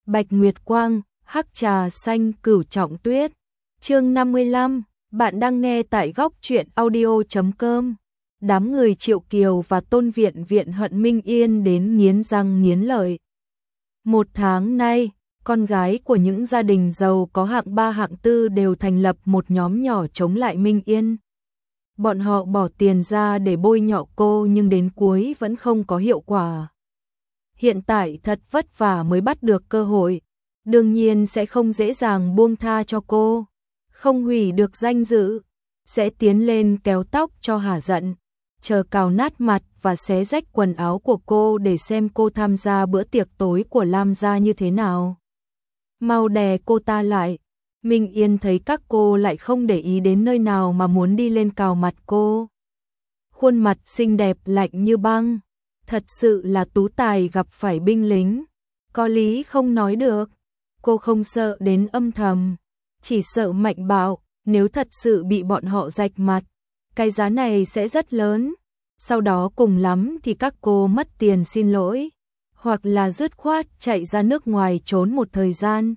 Bạch Nguyệt Quang, hắc trà xanh cửu trọng tuyết. Chương 55, bạn đang nghe tại góc truyện audio.com. Đám người Triệu Kiều và Tôn Viện Viện hận Minh Yên đến nghiến răng nghiến lợi. Một tháng nay, con gái của những gia đình giàu có hạng 3 hạng 4 đều thành lập một nhóm nhỏ chống lại Minh Yên. Bọn họ bỏ tiền ra để bôi nhọ cô nhưng đến cuối vẫn không có hiệu quả. Hiện tại thật vất vả mới bắt được cơ hội, đương nhiên sẽ không dễ dàng buông tha cho cô, không hủy được danh dự, sẽ tiến lên kéo tóc cho hả giận, chờ cào nát mặt và xé rách quần áo của cô để xem cô tham gia bữa tiệc tối của Lam gia như thế nào. Mau đè cô ta lại. Minh Yên thấy các cô lại không để ý đến nơi nào mà muốn đi lên cào mặt cô. Khuôn mặt xinh đẹp lạnh như băng, thật sự là tú tài gặp phải binh lính, có lý không nói được. Cô không sợ đến âm thầm, chỉ sợ mạnh bạo, nếu thật sự bị bọn họ rạch mặt, cái giá này sẽ rất lớn. Sau đó cùng lắm thì các cô mất tiền xin lỗi, hoặc là dứt khoát chạy ra nước ngoài trốn một thời gian.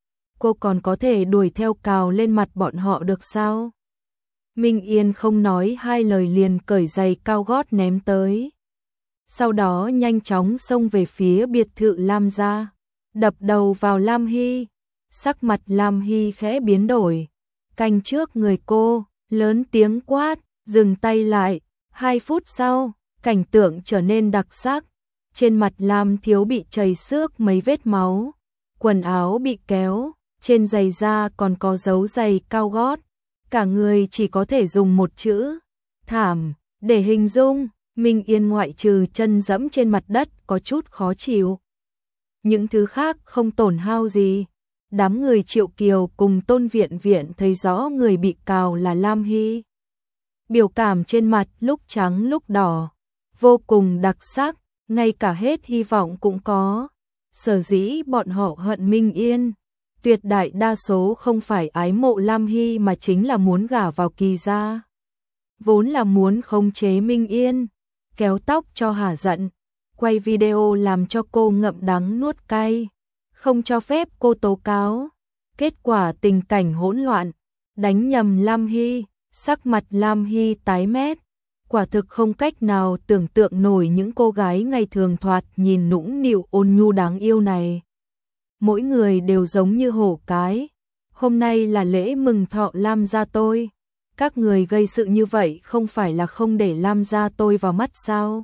Cô còn có thể đuổi theo cào lên mặt bọn họ được sao? Minh Yên không nói hai lời liền cởi giày cao gót ném tới. Sau đó nhanh chóng xông về phía biệt thự Lam gia, đập đầu vào Lam Hy. Sắc mặt Lam Hy khẽ biến đổi, canh trước người cô, lớn tiếng quát, dừng tay lại. 2 phút sau, cảnh tượng trở nên đặc sắc. Trên mặt Lam thiếu bị chảy xước mấy vết máu, quần áo bị kéo, trên giày da còn có dấu giày cao gót. Cả người chỉ có thể dùng một chữ thảm để hình dung. Minh Yên ngoại trừ chân dẫm trên mặt đất có chút khó chịu, những thứ khác không tổn hao gì. Đám người Triệu Kiều cùng Tôn Viện Viện thấy rõ người bị cào là Lam Hy. Biểu cảm trên mặt lúc trắng lúc đỏ, vô cùng đặc sắc, ngay cả hết hy vọng cũng có. Sở dĩ bọn họ hận Minh Yên, tuyệt đại đa số không phải ái mộ Lam Hy mà chính là muốn gả vào Kỳ gia. Vốn là muốn khống chế Minh Yên, kéo tóc cho hả giận, quay video làm cho cô ngậm đắng nuốt cay, không cho phép cô tố cáo. Kết quả tình cảnh hỗn loạn, đánh nhầm Lam Hy, sắc mặt Lam Hy tái mét, quả thực không cách nào tưởng tượng nổi những cô gái ngày thường thoạt nhìn nũng nịu ôn nhu đáng yêu này. Mỗi người đều giống như hổ cái. Hôm nay là lễ mừng thọ Lam gia tôi, các người gây sự như vậy không phải là không để Lam gia tôi vào mắt sao?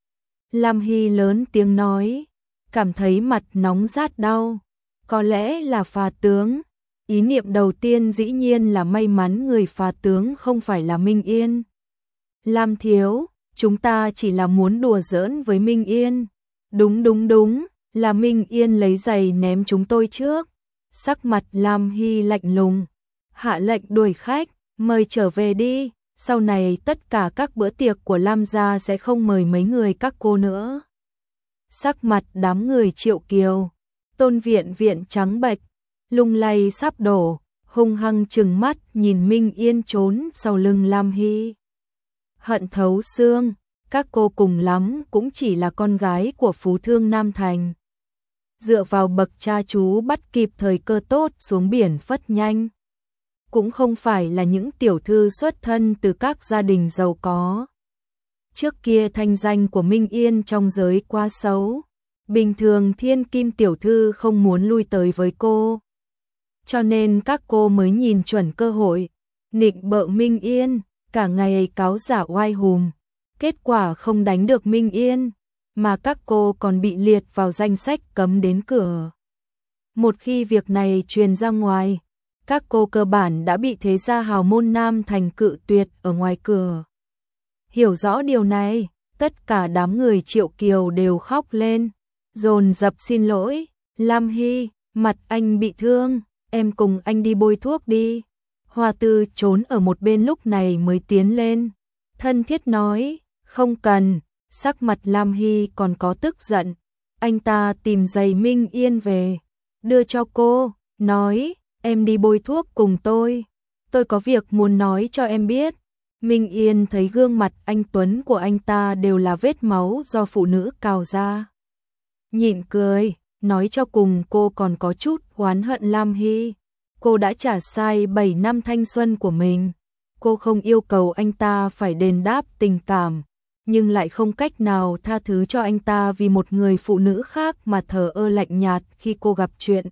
Lam Hy lớn tiếng nói, cảm thấy mặt nóng rát đau. Có lẽ là phà tướng. Ý niệm đầu tiên dĩ nhiên là may mắn người phà tướng không phải là Minh Yên. Lam thiếu, chúng ta chỉ là muốn đùa giỡn với Minh Yên. Đúng, là Minh Yên lấy giày ném chúng tôi trước. Sắc mặt Lam Hy lạnh lùng, hạ lệnh đuổi khách, mời trở về đi. Sau này tất cả các bữa tiệc của Lam gia sẽ không mời mấy người các cô nữa. Sắc mặt đám người Triệu Kiều, Tôn Viện Viện trắng bệch, lung lay sắp đổ, hung hăng trừng mắt nhìn Minh Yên trốn sau lưng Lam Hy. Hận thấu xương, các cô cùng lắm cũng chỉ là con gái của phú thương Nam Thành. Dựa vào bậc cha chú bắt kịp thời cơ tốt xuống biển phất nhanh. Cũng không phải là những tiểu thư xuất thân từ các gia đình giàu có. Trước kia thanh danh của Minh Yên trong giới quá xấu, bình thường thiên kim tiểu thư không muốn lui tới với cô. Cho nên các cô mới nhìn chuẩn cơ hội, nịnh bợ Minh Yên, cả ngày cáo giả oai hùm. Kết quả không đánh được Minh Yên, mà các cô còn bị liệt vào danh sách cấm đến cửa. Một khi việc này truyền ra ngoài, các cô cơ bản đã bị thế gia hào môn Nam Thành cự tuyệt ở ngoài cửa. Hiểu rõ điều này, tất cả đám người Triệu Kiều đều khóc lên, dồn dập xin lỗi. Lam Hy, mặt anh bị thương, em cùng anh đi bôi thuốc đi. Hoa Tư trốn ở một bên lúc này mới tiến lên, thân thiết nói, không cần. Sắc mặt Lam Hy còn có tức giận, anh ta tìm giày Minh Yên về, đưa cho cô, nói, em đi bôi thuốc cùng tôi có việc muốn nói cho em biết. Minh Yên thấy gương mặt anh tuấn của anh ta đều là vết máu do phụ nữ cào ra. Nhịn cười, Nói cho cùng cô còn có chút oán hận Lam Hy. Cô đã trả sai 7 năm thanh xuân của mình. Cô không yêu cầu anh ta phải đền đáp tình cảm, nhưng lại không cách nào tha thứ cho anh ta vì một người phụ nữ khác mà thờ ơ lạnh nhạt khi cô gặp chuyện.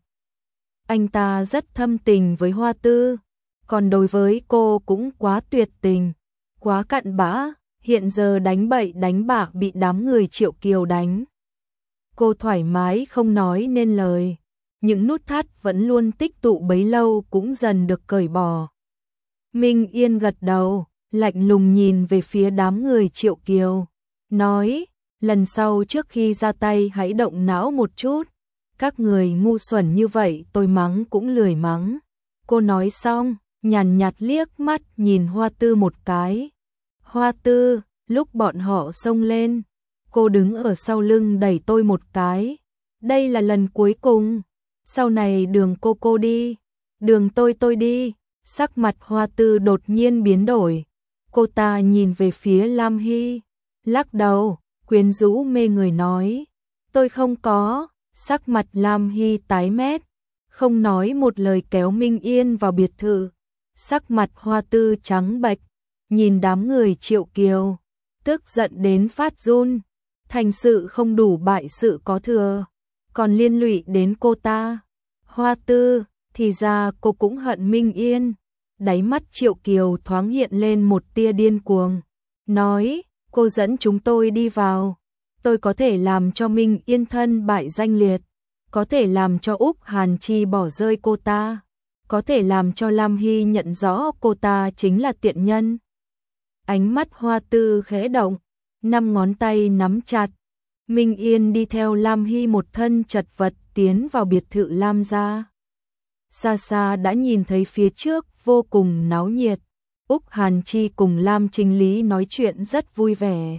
Anh ta rất thâm tình với Hoa Tư, còn đối với cô cũng quá tuyệt tình, quá cặn bã, hiện giờ đánh bậy đánh bạ bị đám người Triệu Kiều đánh. Cô thoải mái không nói nên lời, những nút thắt vẫn luôn tích tụ bấy lâu cũng dần được cởi bỏ. Minh Yên gật đầu, lạnh lùng nhìn về phía đám người Triệu Kiều, nói, lần sau trước khi ra tay hãy động não một chút, các người ngu xuẩn như vậy tôi mắng cũng lười mắng. Cô nói xong, nhàn nhạt liếc mắt nhìn Hoa Tư một cái. Hoa Tư, lúc bọn họ xông lên, cô đứng ở sau lưng đẩy tôi một cái. Đây là lần cuối cùng, sau này đường cô đi, đường tôi đi. Sắc mặt Hoa Tư đột nhiên biến đổi. Cô ta nhìn về phía Lam Hy, lắc đầu, quyến rũ mê người nói, tôi không có. Sắc mặt Lam Hy tái mét, không nói một lời kéo Minh Yên vào biệt thự. Sắc mặt Hoa Tư trắng bệch, nhìn đám người Triệu Kiều, tức giận đến phát run. Thành sự không đủ bại sự có thừa, còn liên lụy đến cô ta. Hoa Tư, thì ra cô cũng hận Minh Yên. Đáy mắt Triệu Kiều thoáng hiện lên một tia điên cuồng, nói, cô dẫn chúng tôi đi vào, tôi có thể làm cho Minh Yên thân bại danh liệt, có thể làm cho Úc Hàn Chi bỏ rơi cô ta, có thể làm cho Lam Hy nhận rõ cô ta chính là tiện nhân. Ánh mắt Hoa Tư khẽ động, 5 ngón tay nắm chặt. Minh Yên đi theo Lam Hy một thân chật vật tiến vào biệt thự Lam gia. Xa xa đã nhìn thấy phía trước vô cùng náo nhiệt. Úc Hàn Chi cùng Lam Trinh Lý nói chuyện rất vui vẻ.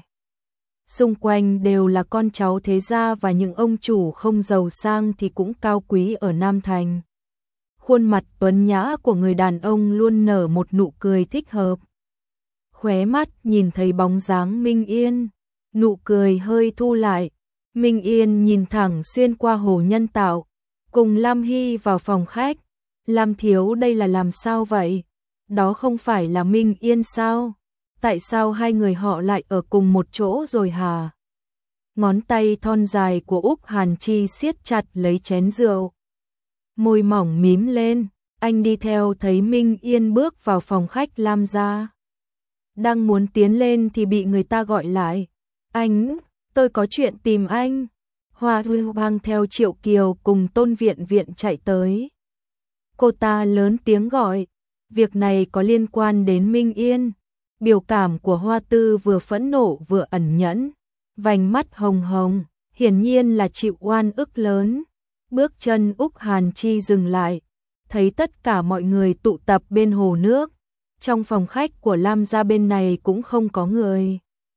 Xung quanh đều là con cháu thế gia và những ông chủ không giàu sang thì cũng cao quý ở Nam Thành. Khuôn mặt tuấn nhã của người đàn ông luôn nở một nụ cười thích hợp. Khóe mắt nhìn thấy bóng dáng Minh Yên, nụ cười hơi thu lại. Minh Yên nhìn thẳng xuyên qua hồ nhân tạo, cùng Lam Hy vào phòng khách. Lam thiếu đây là làm sao vậy? Đó không phải là Minh Yên sao? Tại sao hai người họ lại ở cùng một chỗ rồi hả? Ngón tay thon dài của Úc Hàn Chi siết chặt lấy chén rượu. Môi mỏng mím lên, anh đi theo thấy Minh Yên bước vào phòng khách Lam gia. Đang muốn tiến lên thì bị người ta gọi lại. Anh, tôi có chuyện tìm anh. Hoa Hư Bang theo Triệu Kiều cùng Tôn Viện Viện chạy tới. Cô ta lớn tiếng gọi, việc này có liên quan đến Minh Yên. Biểu cảm của Hoa Tư vừa phẫn nộ vừa ẩn nhẫn, vành mắt hồng hồng, hiển nhiên là chịu oan ức lớn. Bước chân Úc Hàn Chi dừng lại, thấy tất cả mọi người tụ tập bên hồ nước. Trong phòng khách của Lam gia bên này cũng không có người.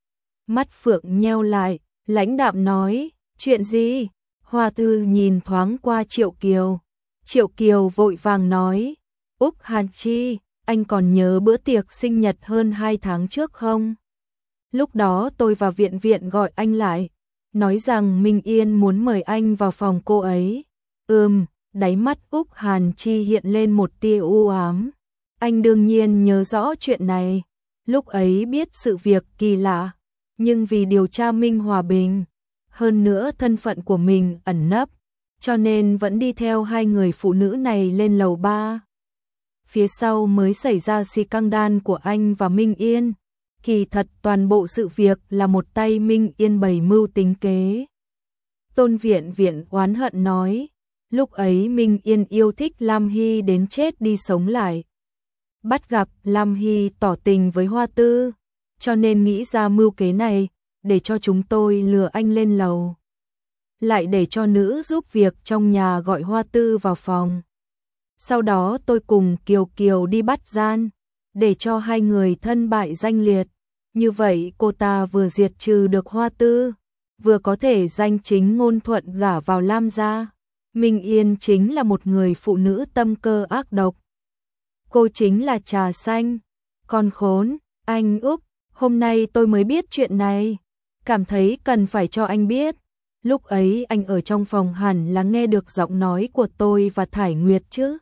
Mắt Phượng nheo lại, lãnh đạm nói, chuyện gì? Hoa Tư nhìn thoáng qua Triệu Kiều. Triệu Kiều vội vàng nói, Úc Hàn Chi, anh còn nhớ bữa tiệc sinh nhật hơn 2 tháng trước không? Lúc đó tôi và viện viện gọi anh lại, nói rằng Minh Yên muốn mời anh vào phòng cô ấy. Đáy mắt Úc Hàn Chi hiện lên một tia u ám. Anh đương nhiên nhớ rõ chuyện này, lúc ấy biết sự việc kỳ lạ, nhưng vì điều tra Minh Hòa Bình, hơn nữa thân phận của mình ẩn nấp, cho nên vẫn đi theo hai người phụ nữ này lên lầu 3. Phía sau mới xảy ra xì căng đan của anh và Minh Yên. Kỳ thật toàn bộ sự việc là một tay Minh Yên bày mưu tính kế. Tôn Viện Viện oán hận nói, lúc ấy Minh Yên yêu thích Lam Hy đến chết đi sống lại. Bắt gặp Lam Hy tỏ tình với Hoa Tư, cho nên nghĩ ra mưu kế này, để cho chúng tôi lừa anh lên lầu. Lại để cho nữ giúp việc trong nhà gọi Hoa Tư vào phòng. Sau đó tôi cùng Kiều Kiều đi bắt gian, để cho hai người thân bại danh liệt. Như vậy cô ta vừa diệt trừ được Hoa Tư, vừa có thể danh chính ngôn thuận gả vào Lam gia. Minh Yên chính là một người phụ nữ tâm cơ ác độc. Cô chính là trà xanh. Con khốn, anh Úc, hôm nay tôi mới biết chuyện này. Cảm thấy cần phải cho anh biết. Lúc ấy anh ở trong phòng hẳn là nghe được giọng nói của tôi và Thải Nguyệt chứ.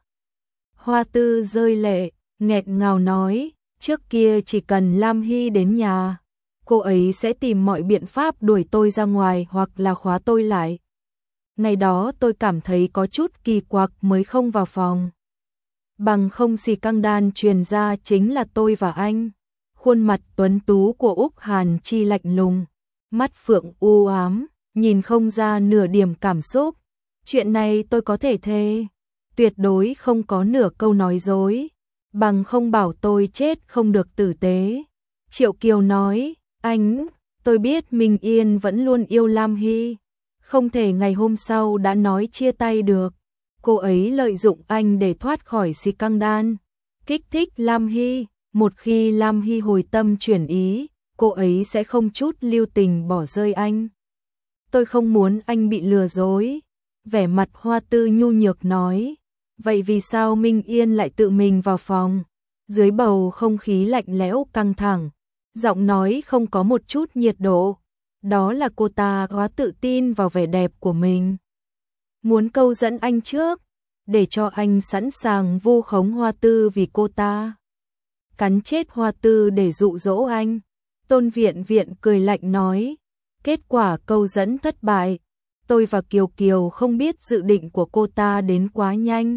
Hoa Tư rơi lệ, nghẹt ngào nói, trước kia chỉ cần Lam Hy đến nhà, cô ấy sẽ tìm mọi biện pháp đuổi tôi ra ngoài hoặc là khóa tôi lại. Ngày đó tôi cảm thấy có chút kỳ quặc mới không vào phòng. Bằng không xì căng đan truyền ra chính là tôi và anh. Khuôn mặt tuấn tú của Úc Hàn Chi lạnh lùng, mắt phượng u ám, nhìn không ra nửa điểm cảm xúc. Chuyện này tôi có thể thề, tuyệt đối không có nửa câu nói dối, bằng không bảo tôi chết không được tử tế. Triệu Kiều nói, anh, tôi biết Minh Yên vẫn luôn yêu Lam Hy, không thể ngày hôm sau đã nói chia tay được. Cô ấy lợi dụng anh để thoát khỏi xì căng đan, kích thích Lam Hy. Một khi Lam Hy hồi tâm chuyển ý, cô ấy sẽ không chút lưu tình bỏ rơi anh. Tôi không muốn anh bị lừa dối. Vẻ mặt Hoa Tư nhu nhược nói. Vậy vì sao Minh Yên lại tự mình vào phòng? Dưới bầu không khí lạnh lẽo căng thẳng, giọng nói không có một chút nhiệt độ. Đó là cô ta quá tự tin vào vẻ đẹp của mình. Muốn câu dẫn anh trước, để cho anh sẵn sàng vu khống Hoa Tư vì cô ta. Cắn chết Hoa Tư để dụ dỗ anh. Tôn Viện Viện cười lạnh nói, kết quả câu dẫn thất bại. Tôi và Kiều Kiều không biết dự định của cô ta đến quá nhanh.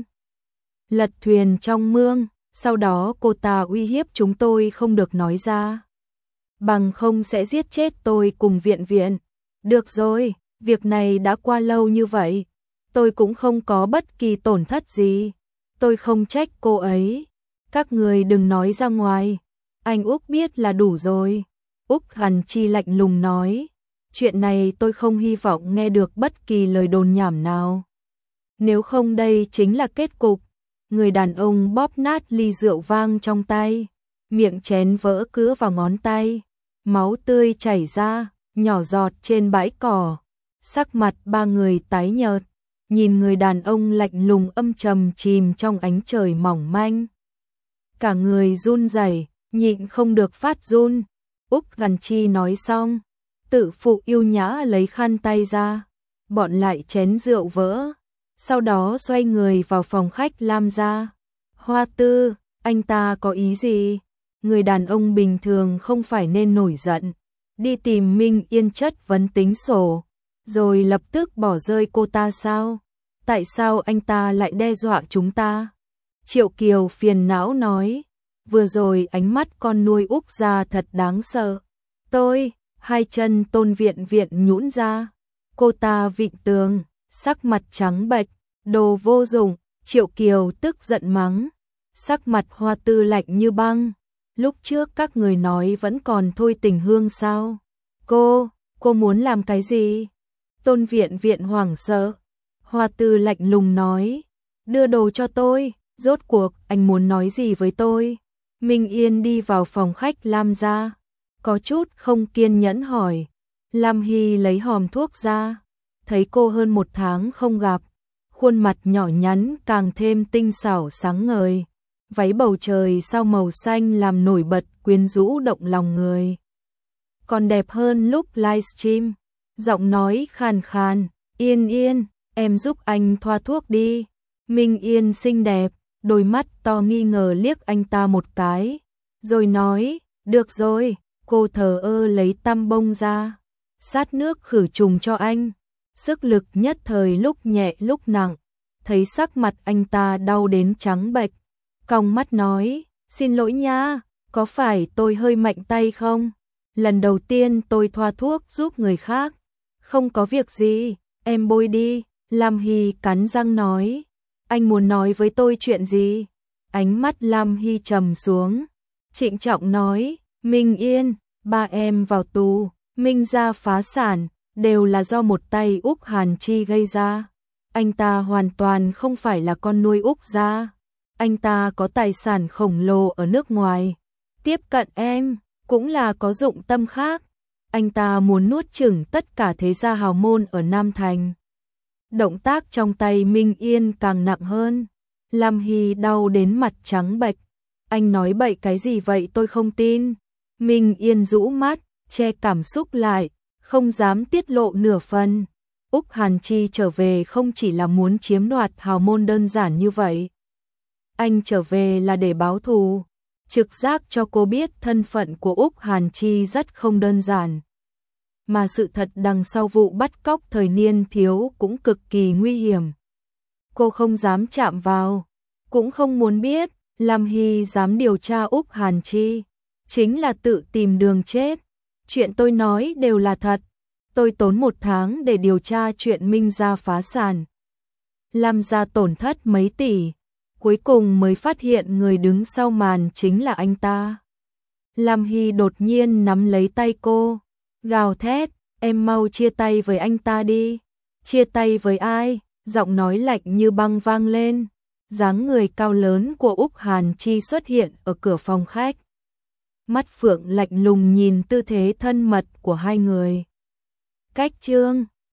Lật thuyền trong mương, sau đó cô ta uy hiếp chúng tôi không được nói ra. Bằng không sẽ giết chết tôi cùng Viện Viện. Được rồi, việc này đã qua lâu như vậy. Tôi cũng không có bất kỳ tổn thất gì. Tôi không trách cô ấy. Các người đừng nói ra ngoài. Anh Úc biết là đủ rồi. Úc Hàn Chi lạnh lùng nói. Chuyện này tôi không hy vọng nghe được bất kỳ lời đồn nhảm nào. Nếu không đây chính là kết cục. Người đàn ông bóp nát ly rượu vang trong tay. Miệng chén vỡ cứa vào ngón tay. Máu tươi chảy ra, nhỏ giọt trên bãi cỏ. Sắc mặt ba người tái nhợt. Nhìn người đàn ông lạnh lùng âm trầm chìm trong ánh trời mỏng manh. Cả người run rẩy, nhịn không được phát run. Úc Hàn Chi nói xong, tự phụ yêu nhã lấy khăn tay ra, bọn lại chén rượu vỡ, sau đó xoay người vào phòng khách Lam gia. Hoa Tư, anh ta có ý gì? Người đàn ông bình thường không phải nên nổi giận, đi tìm Minh Yên chất vấn tính sổ, rồi lập tức bỏ rơi cô ta sao? Tại sao anh ta lại đe dọa chúng ta? Triệu Kiều phiền não nói, vừa rồi ánh mắt con nuôi Úc gia thật đáng sợ. Tôi, hai chân Tôn Viện Viện nhũn ra, cô ta vịn tường, sắc mặt trắng bệch, đồ vô dụng. Triệu Kiều tức giận mắng, sắc mặt Hoa Tư lạnh như băng. Lúc trước các người nói vẫn còn thôi tình hương sao? Cô muốn làm cái gì? Tôn Viện Viện hoảng sợ. Hoa Tư lạnh lùng nói, đưa đồ cho tôi. Rốt cuộc anh muốn nói gì với tôi? Minh Yên đi vào phòng khách Lam gia, có chút không kiên nhẫn hỏi. Lam Hy lấy hòm thuốc ra, thấy cô hơn 1 tháng không gặp, khuôn mặt nhỏ nhắn càng thêm tinh xảo sáng ngời, váy bầu trời sao màu xanh làm nổi bật quyến rũ động lòng người. Còn đẹp hơn lúc livestream, giọng nói khàn khàn, Yên Yên, em giúp anh thoa thuốc đi. Minh Yên xinh đẹp, đôi mắt to nghi ngờ liếc anh ta một cái, rồi nói, được rồi. Cô thờ ơ lấy tăm bông ra, sát nước khử trùng cho anh. Sức lực nhất thời lúc nhẹ lúc nặng, thấy sắc mặt anh ta đau đến trắng bệch, cong mắt nói, xin lỗi nha, có phải tôi hơi mạnh tay không? Lần đầu tiên tôi thoa thuốc giúp người khác. Không có việc gì, em bôi đi. Lam Hy cắn răng nói, anh muốn nói với tôi chuyện gì? Ánh mắt Lam Hy trầm xuống, trịnh trọng nói, Minh Yên, ba em vào tù, Minh gia phá sản, đều là do một tay Úc Hàn Chi gây ra. Anh ta hoàn toàn không phải là con nuôi Úc gia. Anh ta có tài sản khổng lồ ở nước ngoài. Tiếp cận em, cũng là có dụng tâm khác. Anh ta muốn nuốt chửng tất cả thế gia hào môn ở Nam Thành. Động tác trong tay Minh Yên càng nặng hơn. Lam Hy đau đến mặt trắng bệch. Anh nói bậy cái gì vậy tôi không tin. Minh Yên rũ mắt, che cảm xúc lại, không dám tiết lộ nửa phần. Úc Hàn Chi trở về không chỉ là muốn chiếm đoạt hào môn đơn giản như vậy. Anh trở về là để báo thù. Trực giác cho cô biết thân phận của Úc Hàn Chi rất không đơn giản. Mà sự thật đằng sau vụ bắt cóc thời niên thiếu cũng cực kỳ nguy hiểm. Cô không dám chạm vào, cũng không muốn biết. Lam Hy dám điều tra Úc Hàn Chi, chính là tự tìm đường chết. Chuyện tôi nói đều là thật. Tôi tốn 1 tháng để điều tra chuyện Minh gia phá sản. Lam gia tổn thất mấy tỷ, cuối cùng mới phát hiện người đứng sau màn chính là anh ta. Lam Hy đột nhiên nắm lấy tay cô, gào thét, em mau chia tay với anh ta đi. Chia tay với ai? Giọng nói lạnh như băng vang lên. Dáng người cao lớn của Úc Hàn Chi xuất hiện ở cửa phòng khách. Mắt phượng lạnh lùng nhìn tư thế thân mật của hai người. Cách chương